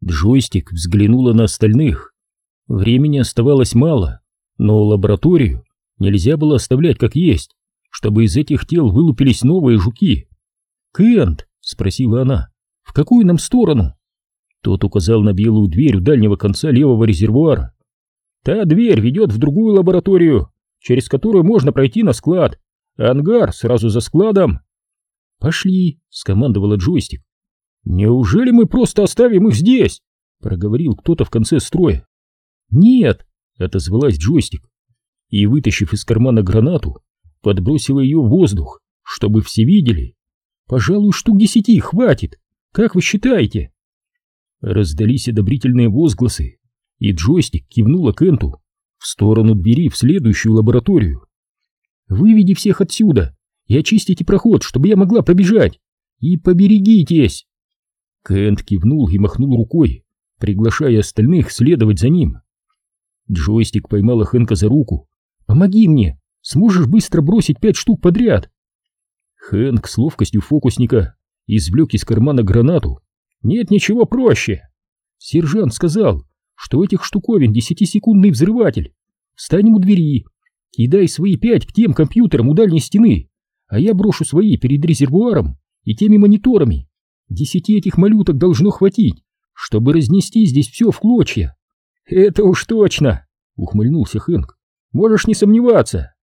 Джойстик взглянула на остальных. Времени оставалось мало, но лабораторию нельзя было оставлять как есть, чтобы из этих тел вылупились новые жуки. «Кент», — спросила она, — «в какую нам сторону?» Тот указал на белую дверь у дальнего конца левого резервуара. «Та дверь ведет в другую лабораторию, через которую можно пройти на склад. Ангар сразу за складом». «Пошли», — скомандовала Джойстик. «Неужели мы просто оставим их здесь?» — проговорил кто-то в конце строя. «Нет», — отозвалась Джойстик и, вытащив из кармана гранату, подбросила ее в воздух, чтобы все видели. «Пожалуй, штук 10 хватит. Как вы считаете?» Раздались одобрительные возгласы, и Джойстик кивнула Кенту в сторону двери в следующую лабораторию. «Выведи всех отсюда и очистите проход, чтобы я могла пробежать. И поберегитесь!» Кент кивнул и махнул рукой, приглашая остальных следовать за ним. Джойстик поймала Хэнка за руку. «Помоги мне! Сможешь быстро бросить 5 штук подряд?» Хэнк с ловкостью фокусника извлек из кармана гранату. «Нет ничего проще!» «Сержант сказал, что у этих штуковин 10-секундный взрыватель. Встанем у двери, кидай свои 5 к тем компьютерам у дальней стены, а я брошу свои перед резервуаром и теми мониторами. 10 этих малюток должно хватить, чтобы разнести здесь все в клочья». «Это уж точно!» — ухмыльнулся Хэнк. «Можешь не сомневаться!»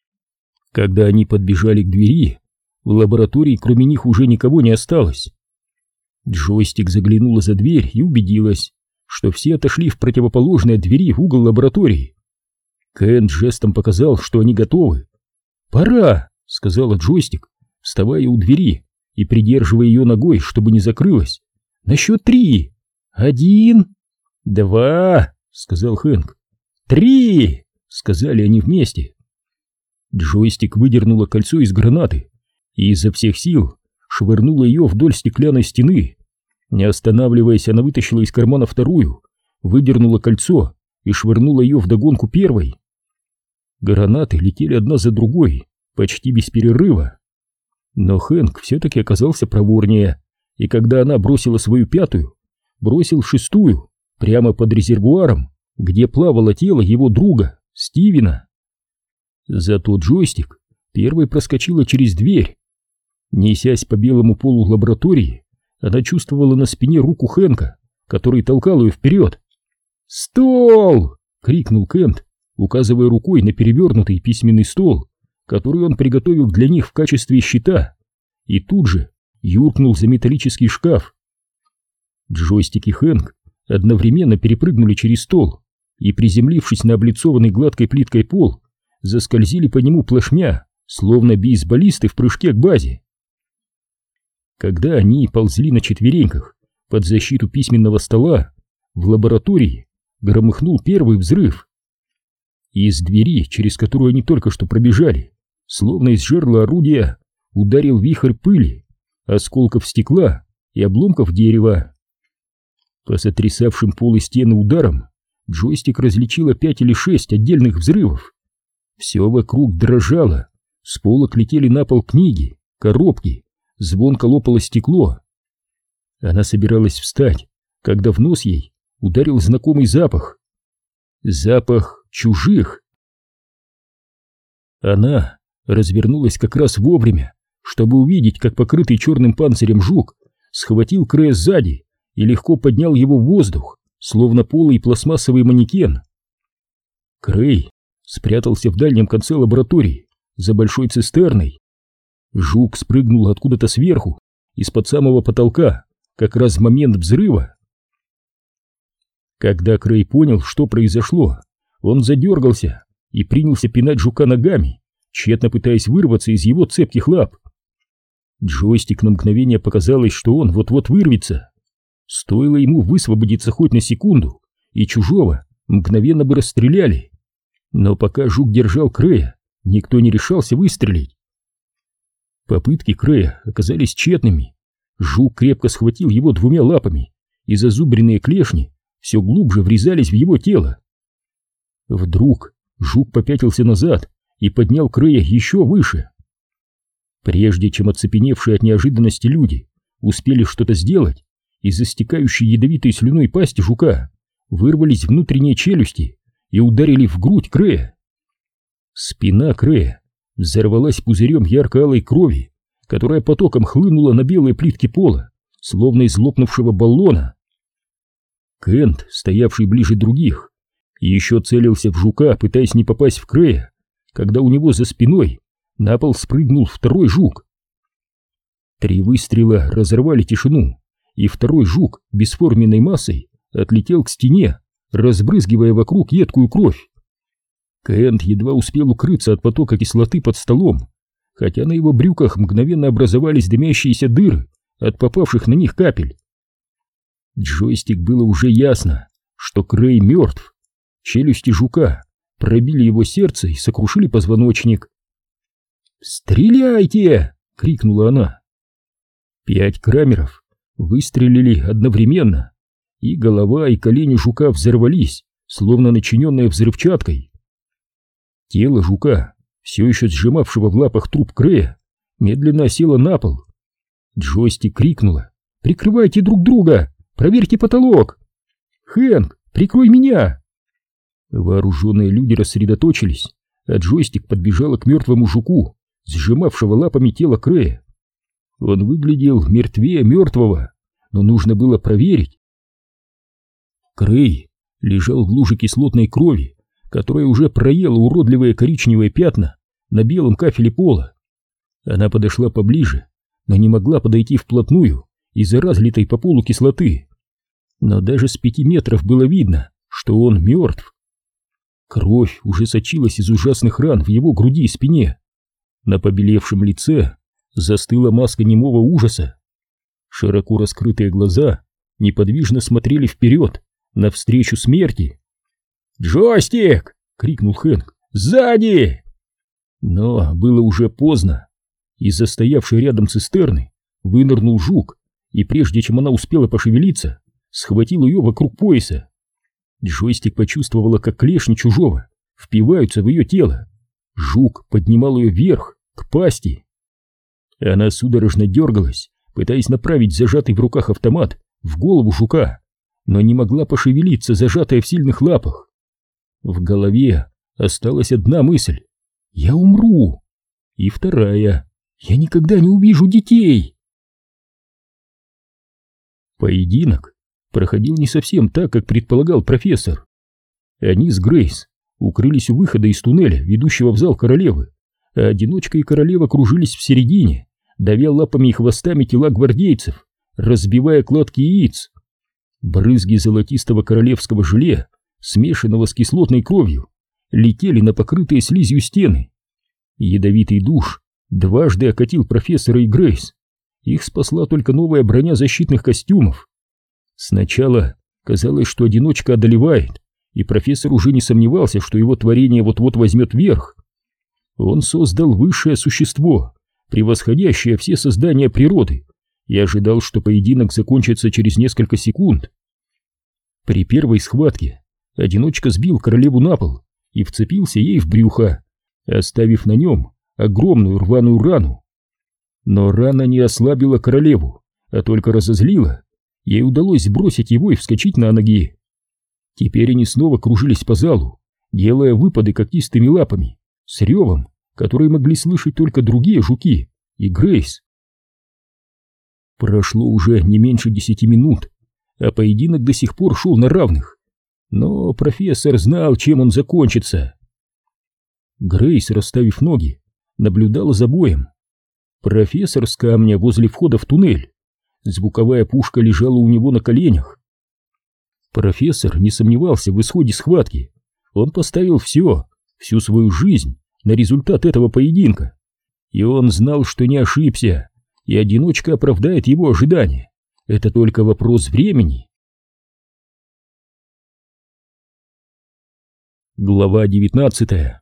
Когда они подбежали к двери, в лаборатории кроме них уже никого не осталось. Джойстик заглянула за дверь и убедилась, что все отошли в противоположной от двери в угол лаборатории. Кент жестом показал, что они готовы. «Пора!» — сказала Джойстик, вставая у двери и придерживая ее ногой, чтобы не закрылась. «На счет 3! 1, 2!» — сказал Хэнк. «3!» — сказали они вместе. Джойстик выдернула кольцо из гранаты и изо всех сил швырнула ее вдоль стеклянной стены. Не останавливаясь, она вытащила из кармана вторую, выдернула кольцо и швырнула ее вдогонку первой. Гранаты летели одна за другой, почти без перерыва. Но Хэнк все-таки оказался проворнее, и когда она бросила свою 5-ю, бросил 6-ю прямо под резервуаром, где плавало тело его друга, Стивена. Зато Джойстик первой проскочила через дверь. Несясь по белому полу лаборатории, она чувствовала на спине руку Хэнка, который толкал ее вперед. «Стол!» — крикнул Кент, указывая рукой на перевернутый письменный стол, который он приготовил для них в качестве щита, и тут же юркнул за металлический шкаф. Джойстик и Хэнк одновременно перепрыгнули через стол и, приземлившись на облицованный гладкой плиткой пол, заскользили по нему плашмя, словно бейсболисты в прыжке к базе. Когда они ползли на четвереньках под защиту письменного стола, в лаборатории громыхнул первый взрыв. Из двери, через которую они только что пробежали, словно из жерла орудия, ударил вихрь пыли, осколков стекла и обломков дерева. По сотрясавшим пол и стены ударам Джойстик различила 5 или 6 отдельных взрывов. Все вокруг дрожало, с полок летели на пол книги, коробки, звонко лопало стекло. Она собиралась встать, когда в нос ей ударил знакомый запах. Запах чужих. Она развернулась как раз вовремя, чтобы увидеть, как покрытый черным панцирем жук схватил Крэя сзади и легко поднял его в воздух, словно полый пластмассовый манекен. Крэй спрятался в дальнем конце лаборатории, за большой цистерной. Жук спрыгнул откуда-то сверху, из-под самого потолка, как раз в момент взрыва. Когда Крэй понял, что произошло, он задергался и принялся пинать жука ногами, тщетно пытаясь вырваться из его цепких лап. Джойстик на мгновение показалось, что он вот-вот вырвется. Стоило ему высвободиться хоть на секунду, и чужого мгновенно бы расстреляли. Но пока жук держал Крэя, никто не решался выстрелить. Попытки Крэя оказались тщетными. Жук крепко схватил его 2 лапами, и зазубренные клешни все глубже врезались в его тело. Вдруг жук попятился назад и поднял Крэя еще выше. Прежде чем оцепеневшие от неожиданности люди успели что-то сделать, из истекающей ядовитой слюной пасти жука вырвались внутренние челюсти и ударили в грудь Крэя. Спина Крэя взорвалась пузырем ярко-алой крови, которая потоком хлынула на белые плитки пола, словно из лопнувшего баллона. Кент, стоявший ближе других, еще целился в жука, пытаясь не попасть в Крэя, когда у него за спиной на пол спрыгнул второй жук. 3 выстрела разорвали тишину, и второй жук бесформенной массой отлетел к стене, разбрызгивая вокруг едкую кровь. Кент едва успел укрыться от потока кислоты под столом, хотя на его брюках мгновенно образовались дымящиеся дыры от попавших на них капель. Джойстик было уже ясно, что Крэй мертв. Челюсти жука пробили его сердце и сокрушили позвоночник. «Стреляйте!» — крикнула она. 5 крамеров выстрелили одновременно, и голова и колени жука взорвались, словно начиненные взрывчаткой. Тело жука, все еще сжимавшего в лапах труп Крэя, медленно осело на пол. Джойстик крикнула: «Прикрывайте друг друга! Проверьте потолок! Хэнк, прикрой меня!» Вооруженные люди рассредоточились, а Джойстик подбежала к мертвому жуку, сжимавшего лапами тело Крэя. Он выглядел мертвее мертвого, но нужно было проверить. Крэй лежал в луже кислотной крови, которая уже проела уродливые коричневые пятна на белом кафеле пола. Она подошла поближе, но не могла подойти вплотную из-за разлитой по полу кислоты. Но даже с 5 метров было видно, что он мертв. Кровь уже сочилась из ужасных ран в его груди и спине. На побелевшем лице застыла маска немого ужаса. Широко раскрытые глаза неподвижно смотрели вперед, навстречу смерти. «Джойстик!» — крикнул Хэнк. «Сзади!» Но было уже поздно. Из-за стоявшей рядом цистерны вынырнул жук, и прежде чем она успела пошевелиться, схватил ее вокруг пояса. Джойстик почувствовала, как клешни чужого впиваются в ее тело. Жук поднимал ее вверх, к пасти. Она судорожно дергалась, пытаясь направить зажатый в руках автомат в голову жука, но не могла пошевелиться, зажатая в сильных лапах. В голове осталась одна мысль: «Я умру!» И вторая: «Я никогда не увижу детей!» Поединок проходил не совсем так, как предполагал профессор. Они с Грейс укрылись у выхода из туннеля, ведущего в зал королевы, а одиночка и королева кружились в середине, давя лапами и хвостами тела гвардейцев, разбивая кладки яиц. Брызги золотистого королевского желе, смешанного с кислотной кровью, летели на покрытые слизью стены. Ядовитый душ дважды окатил профессора и Грейс. Их спасла только новая броня защитных костюмов. Сначала казалось, что одиночка одолевает, и профессор уже не сомневался, что его творение вот-вот возьмет верх. Он создал высшее существо, превосходящее все создания природы, и ожидал, что поединок закончится через несколько секунд. При первой схватке одиночка сбил королеву на пол и вцепился ей в брюхо, оставив на нем огромную рваную рану. Но рана не ослабила королеву, а только разозлила. Ей удалось сбросить его и вскочить на ноги. Теперь они снова кружились по залу, делая выпады когтистыми лапами, с ревом, который могли слышать только другие жуки и Грейс. Прошло уже не меньше 10 минут, а поединок до сих пор шел на равных. Но профессор знал, чем он закончится. Грейс, расставив ноги, наблюдала за боем. Профессор с камня возле входа в туннель. Звуковая пушка лежала у него на коленях. Профессор не сомневался в исходе схватки. Он поставил всю свою жизнь на результат этого поединка. И он знал, что не ошибся, и одиночка оправдает его ожидания. Это только вопрос времени. Глава 19.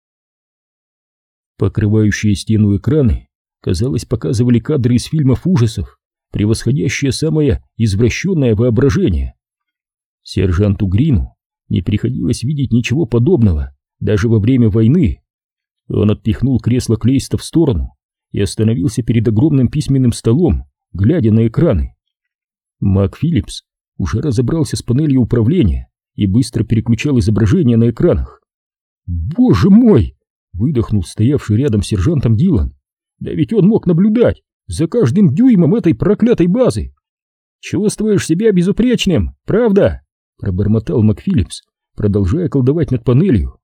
Покрывающие стену экраны, казалось, показывали кадры из фильмов ужасов, превосходящее самое извращенное воображение. Сержанту Грину не приходилось видеть ничего подобного даже во время войны. Он отпихнул кресло Клейста в сторону и остановился перед огромным письменным столом, глядя на экраны. Мак Филлипс уже разобрался с панелью управления и быстро переключал изображение на экранах. «Боже мой!» — выдохнул стоявший рядом с сержантом Дилан. «Да ведь он мог наблюдать за каждым дюймом этой проклятой базы!» «Чувствуешь себя безупречным, правда?» — пробормотал Мак Филлипс, продолжая колдовать над панелью.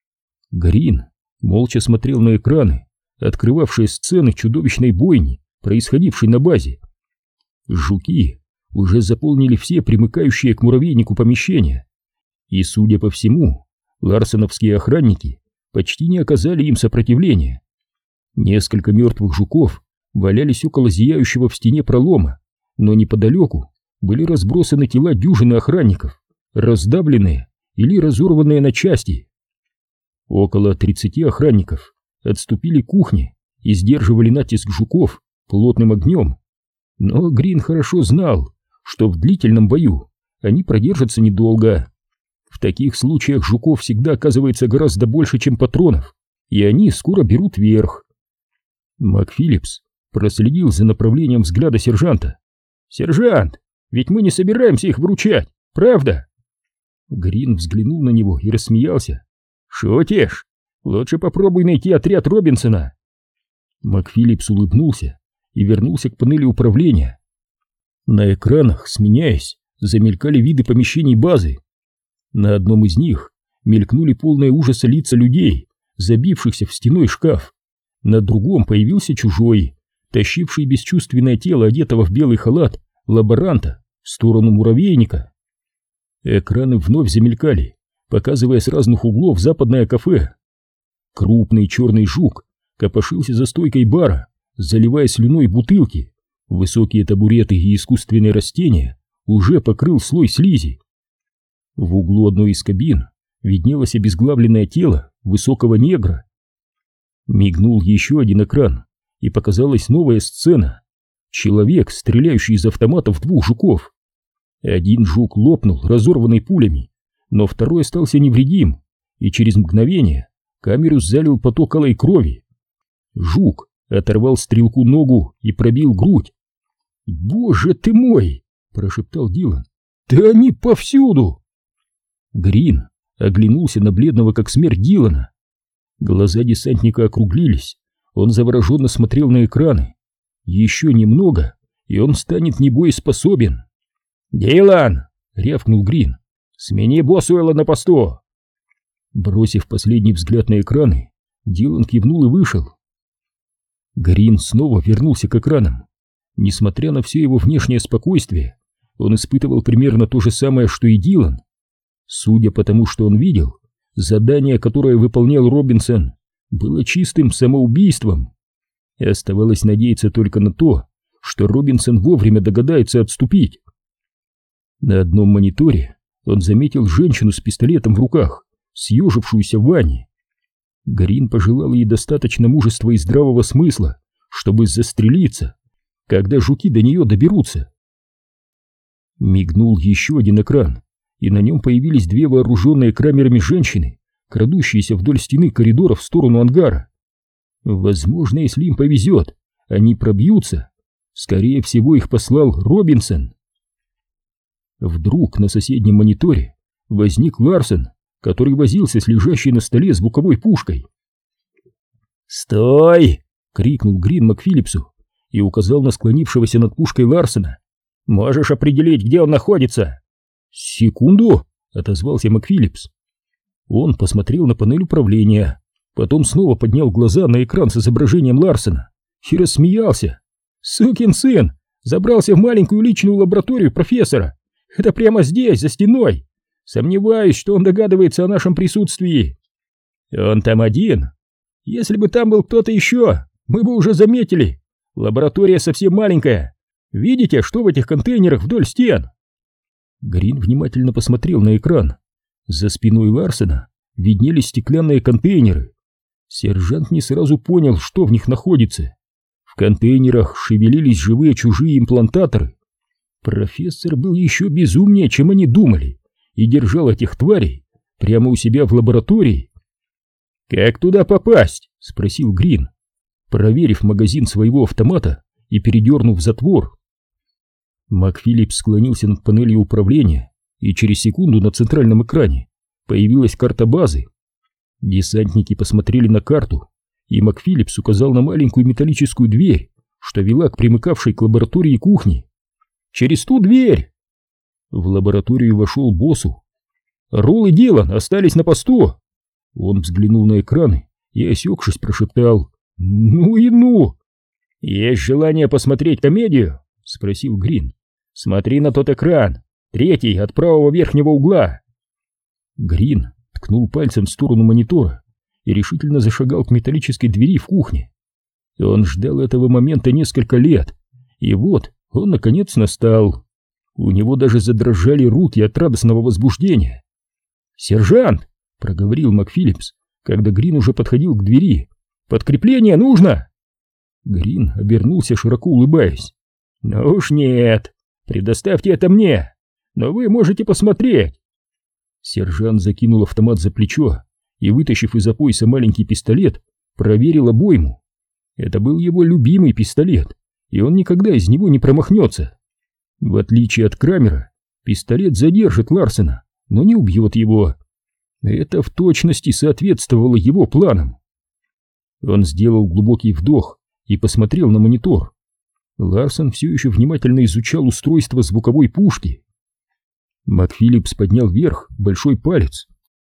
Грин молча смотрел на экраны, открывавшие сцены чудовищной бойни, происходившей на базе. Жуки уже заполнили все примыкающие к муравейнику помещения, и, судя по всему, ларсеновские охранники почти не оказали им сопротивления. Несколько мертвых жуков валялись около зияющего в стене пролома, но неподалеку были разбросаны тела дюжины охранников, раздавленные или разорванные на части. Около 30 охранников отступили к кухне и сдерживали натиск жуков плотным огнем. Но Грин хорошо знал, что в длительном бою они продержатся недолго. В таких случаях жуков всегда оказывается гораздо больше, чем патронов, и они скоро берут верх. Мак Филлипс проследил за направлением взгляда сержанта. «Сержант, ведь мы не собираемся их вручать, правда?» Грин взглянул на него и рассмеялся. «Шутишь? Лучше попробуй найти отряд Робинсона». Мак Филлипс улыбнулся и вернулся к панели управления. На экранах, сменяясь, замелькали виды помещений базы. На одном из них мелькнули полные ужаса лица людей, забившихся в стеной шкаф. На другом появился чужой, тащивший бесчувственное тело, одетого в белый халат, лаборанта в сторону муравейника. Экраны вновь замелькали, показывая с разных углов западное кафе. Крупный черный жук копошился за стойкой бара, заливая слюной бутылки. Высокие табуреты и искусственные растения уже покрыл слой слизи. В углу одной из кабин виднелось обезглавленное тело высокого негра. Мигнул еще один экран, и показалась новая сцена. Человек, стреляющий из автомата в двух жуков. Один жук лопнул, разорванный пулями, но второй остался невредим, и через мгновение камеру залил поток алой крови. Жук оторвал стрелку ногу и пробил грудь. «Боже ты мой!» — прошептал Дилан. «Да они повсюду!» Грин оглянулся на бледного как смерть Дилана. Глаза десантника округлились, он завороженно смотрел на экраны. Еще немного, и он станет небоеспособен. «Дилан!» — рявкнул Грин. «Смени Босуэлла на посту!» Бросив последний взгляд на экраны, Дилан кивнул и вышел. Грин снова вернулся к экранам. Несмотря на все его внешнее спокойствие, он испытывал примерно то же самое, что и Дилан. Судя по тому, что он видел, задание, которое выполнял Робинсон, было чистым самоубийством. И оставалось надеяться только на то, что Робинсон вовремя догадается отступить. На одном мониторе он заметил женщину с пистолетом в руках, съежившуюся в ванне. Грин пожелал ей достаточно мужества и здравого смысла, чтобы застрелиться, когда жуки до нее доберутся. Мигнул еще один экран, и на нем появились две вооруженные камерами женщины, крадущиеся вдоль стены коридора в сторону ангара. Возможно, если им повезет, они пробьются. Скорее всего, их послал Робинсон. Вдруг на соседнем мониторе возник Ларсон, который возился с лежащей на столе звуковой пушкой. «Стой!» — крикнул Грин МакФиллипсу и указал на склонившегося над пушкой Ларсона. «Можешь определить, где он находится?» «Секунду!» — отозвался МакФиллипс. Он посмотрел на панель управления, потом снова поднял глаза на экран с изображением Ларсона и рассмеялся. «Сукин сын! Забрался в маленькую личную лабораторию профессора! Это прямо здесь, за стеной! Сомневаюсь, что он догадывается о нашем присутствии. Он там один. Если бы там был кто-то еще, мы бы уже заметили. Лаборатория совсем маленькая. Видите, что в этих контейнерах вдоль стен?» Грин внимательно посмотрел на экран. За спиной Ларсона виднелись стеклянные контейнеры. Сержант не сразу понял, что в них находится. В контейнерах шевелились живые чужие имплантаторы. Профессор был еще безумнее, чем они думали, и держал этих тварей прямо у себя в лаборатории. «Как туда попасть?» — спросил Грин, проверив магазин своего автомата и передернув затвор. МакФиллипс склонился над панелью управления, и через секунду на центральном экране появилась карта базы. Десантники посмотрели на карту, и МакФиллипс указал на маленькую металлическую дверь, что вела к примыкавшей к лаборатории кухни. «Через ту дверь!» В лабораторию вошел боссу. «Ролл и Дилан остались на посту!» Он взглянул на экраны и, осекшись, прошептал: «Ну и ну!» «Есть желание посмотреть комедию?» — спросил Грин. «Смотри на тот экран, третий от правого верхнего угла». Грин ткнул пальцем в сторону монитора и решительно зашагал к металлической двери в кухне. Он ждал этого момента несколько лет, и вот он наконец настал. У него даже задрожали руки от радостного возбуждения. «Сержант!» — проговорил МакФиллипс, когда Грин уже подходил к двери. «Подкрепление нужно!» Грин обернулся, широко улыбаясь. «Ну уж нет, предоставьте это мне, но вы можете посмотреть». Сержант закинул автомат за плечо и, вытащив из-за пояса маленький пистолет, проверил обойму. Это был его любимый пистолет, и он никогда из него не промахнется. В отличие от Крамера, пистолет задержит Ларсена, но не убьет его. Это в точности соответствовало его планам. Он сделал глубокий вдох и посмотрел на монитор. Ларсен все еще внимательно изучал устройство звуковой пушки. МакФиллипс поднял вверх большой палец.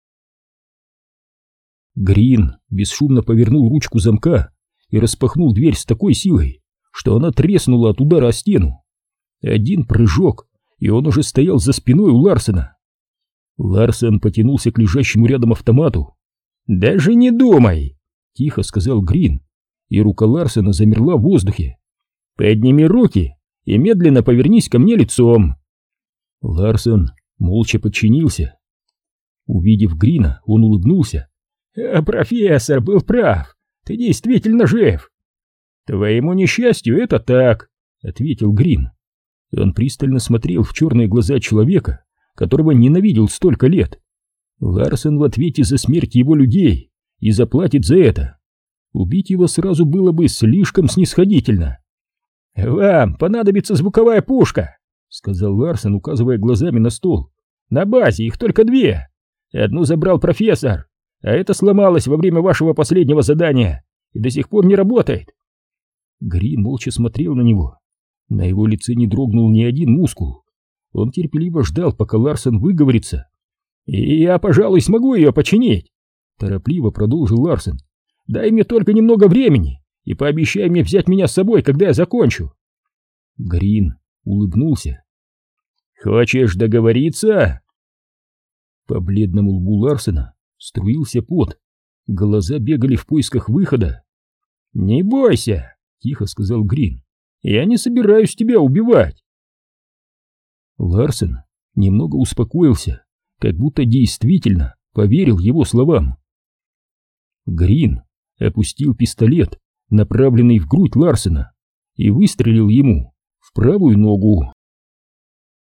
Грин бесшумно повернул ручку замка и распахнул дверь с такой силой, что она треснула от удара о стену. Один прыжок, и он уже стоял за спиной у Ларсена. Ларсен потянулся к лежащему рядом автомату. «Даже не думай!» — тихо сказал Грин, и рука Ларсена замерла в воздухе. «Подними руки и медленно повернись ко мне лицом!» Ларсен молча подчинился. Увидев Грина, он улыбнулся. «Профессор был прав, ты действительно жив!» «Твоему несчастью это так!» — ответил Грин. Он пристально смотрел в черные глаза человека, которого ненавидел столько лет. Ларсен в ответе за смерть его людей и заплатит за это. Убить его сразу было бы слишком снисходительно. «Вам понадобится звуковая пушка», — сказал Ларсен, указывая глазами на стол. «На базе их только две. Одну забрал профессор, а эта сломалась во время вашего последнего задания и до сих пор не работает». Грин молча смотрел на него. На его лице не дрогнул ни один мускул. Он терпеливо ждал, пока Ларсен выговорится. «И я, пожалуй, смогу ее починить», — торопливо продолжил Ларсен. «Дай мне только немного времени и пообещай мне взять меня с собой, когда я закончу». Грин улыбнулся. «Хочешь договориться?» По бледному лбу Ларсена струился пот. Глаза бегали в поисках выхода. «Не бойся», — тихо сказал Грин. «Я не собираюсь тебя убивать». Ларсен немного успокоился, как будто действительно поверил его словам. Грин опустил пистолет, направленный в грудь Ларсена, и выстрелил ему в правую ногу.